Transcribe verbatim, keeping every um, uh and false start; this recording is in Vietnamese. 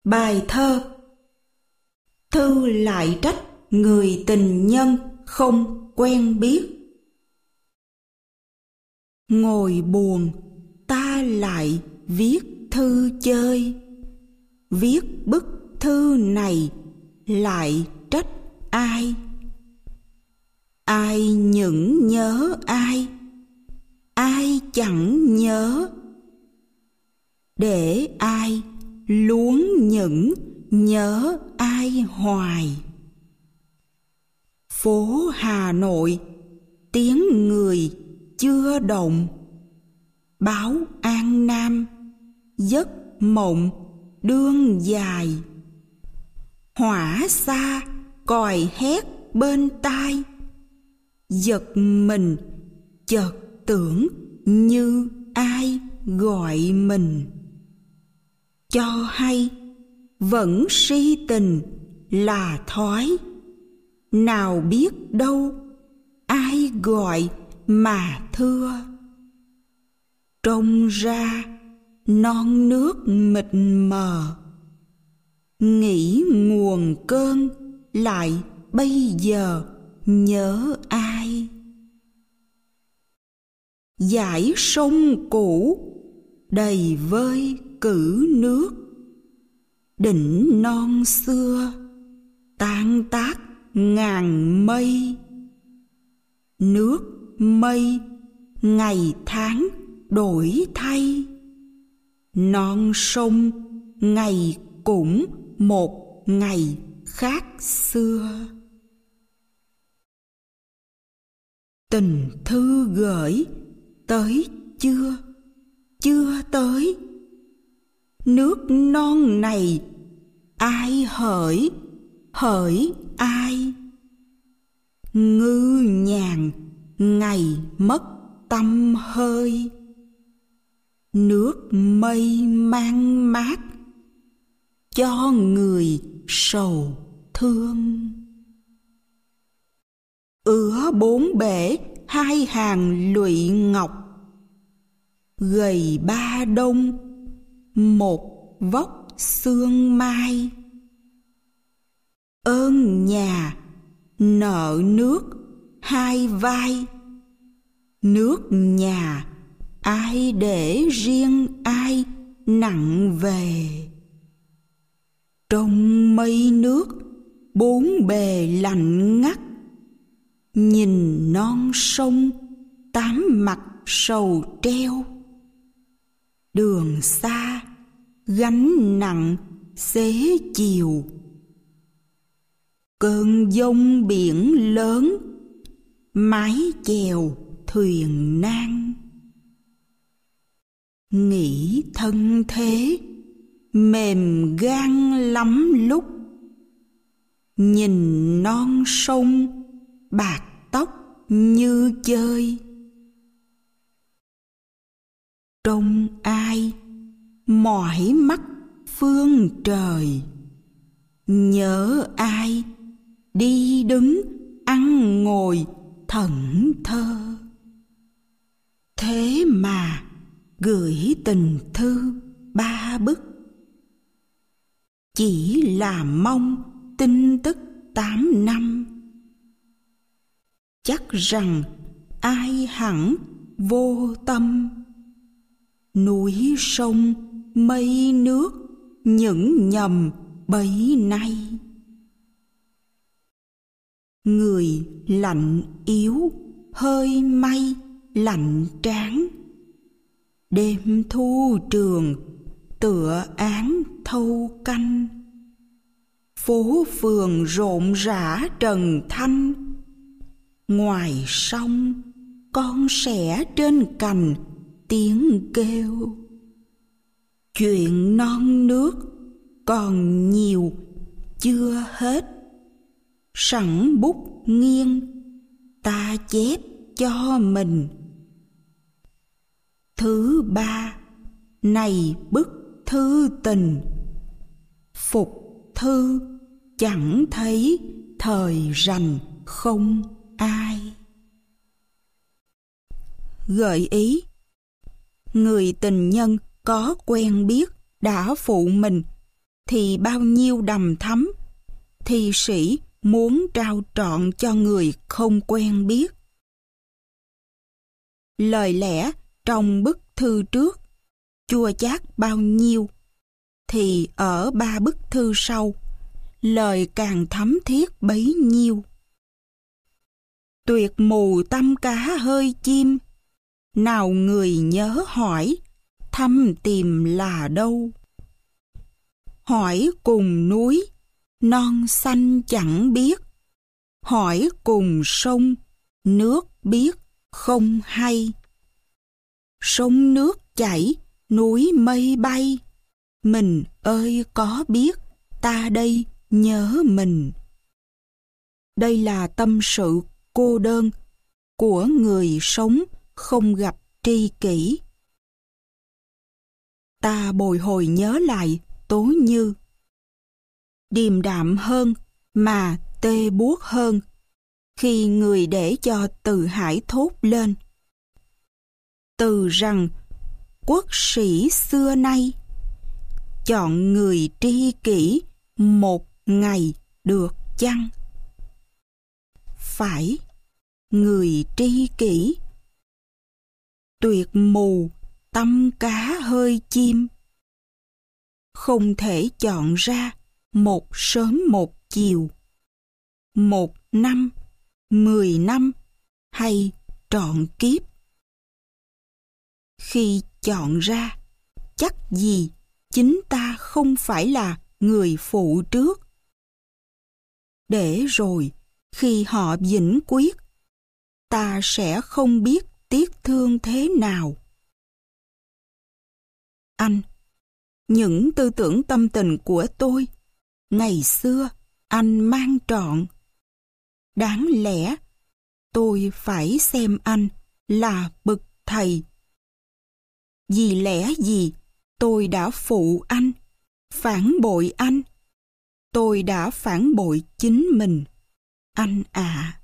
Bài thơ. Thư lại trách người tình nhân không quen biết. Ngồi buồn ta lại viết thư chơi, viết bức thư này lại trách ai? Ai những nhớ ai, ai chẳng nhớ, để ai luống những nhớ ai hoài. Phố Hà Nội tiếng người chưa động, báo An Nam giấc mộng đương dài. Hỏa xa còi hét bên tai, giật mình chợt tưởng như ai gọi mình. Cho hay vẫn si tình là thói, nào biết đâu ai gọi mà thưa. Trông ra non nước mịt mờ, nghĩ nguồn cơn lại bây giờ nhớ ai. Dải sông cũ đầy vơi cử nước, đỉnh non xưa tan tác ngàn mây. Nước mây ngày tháng đổi thay, non sông ngày cũng một ngày khác xưa. Tình thư gửi tới chưa? Chưa tới. Nước non này ai hỡi, hỡi ai? Ngư nhàn ngày mất tâm hơi, nước mây mang mát cho người sầu thương. Ứa bốn bể hai hàng lụy ngọc, gầy ba đông một vóc sương mai. Ơn nhà nợ nước hai vai, nước nhà ai để riêng ai nặng về. Trong mây nước bốn bề lạnh ngắt, nhìn non sông tám mặt sầu treo. Đường xa gánh nặng xế chiều, cơn giông biển lớn mái chèo thuyền nan. Nghĩ thân thế mềm gan lắm lúc, nhìn non sông bạc tóc như chơi. Trông ai mỏi mắt phương trời, nhớ ai đi đứng ăn ngồi thẫn thơ. Thế mà gửi tình thư ba bức, chỉ là mong tin tức tám năm. Chắc rằng ai hẳn vô tâm, núi sông mây nước những nhầm bấy nay. Người lạnh yếu hơi may lạnh tráng, đêm thu trường tựa án thâu canh. Phố phường rộn rã trần thanh, ngoài sông con sẻ trên cành tiếng kêu. Chuyện non nước còn nhiều chưa hết, sẵn bút nghiêng ta chép cho mình. Thứ ba này bức thư tình, phục thư chẳng thấy thời rành không ai. Gợi ý: người tình nhân có quen biết đã phụ mình thì bao nhiêu đằm thắm, thi sĩ muốn trao trọn cho người không quen biết. Lời lẽ trong bức thư trước chua chát bao nhiêu, thì ở ba bức thư sau, lời càng thấm thiết bấy nhiêu. Tuyệt mù tâm cá hơi chim, nào người nhớ hỏi, thăm tìm là đâu. Hỏi cùng núi, non xanh chẳng biết, hỏi cùng sông, nước biết không hay. Sông nước chảy, núi mây bay, mình ơi có biết, ta đây nhớ mình. Đây là tâm sự cô đơn của người sống không gặp tri kỷ. Ta bồi hồi nhớ lại Tố Như. Điềm đạm hơn mà tê buốt hơn khi người để cho Từ Hải thốt lên. Từ rằng quốc sĩ xưa nay chọn người tri kỷ một ngày được chăng? Phải, người tri kỷ. Tuyệt mù tâm cá hơi chim, không thể chọn ra một sớm một chiều, một năm, mười năm hay trọn kiếp. Khi chọn ra, chắc gì chính ta không phải là người phụ trước. Để rồi, khi họ vĩnh quyết, ta sẽ không biết tiếc thương thế nào. Anh, những tư tưởng tâm tình của tôi, ngày xưa anh mang trọn. Đáng lẽ, tôi phải xem anh là bậc thầy. Vì lẽ gì tôi đã phụ anh, phản bội anh. Tôi đã phản bội chính mình, anh ạ. À.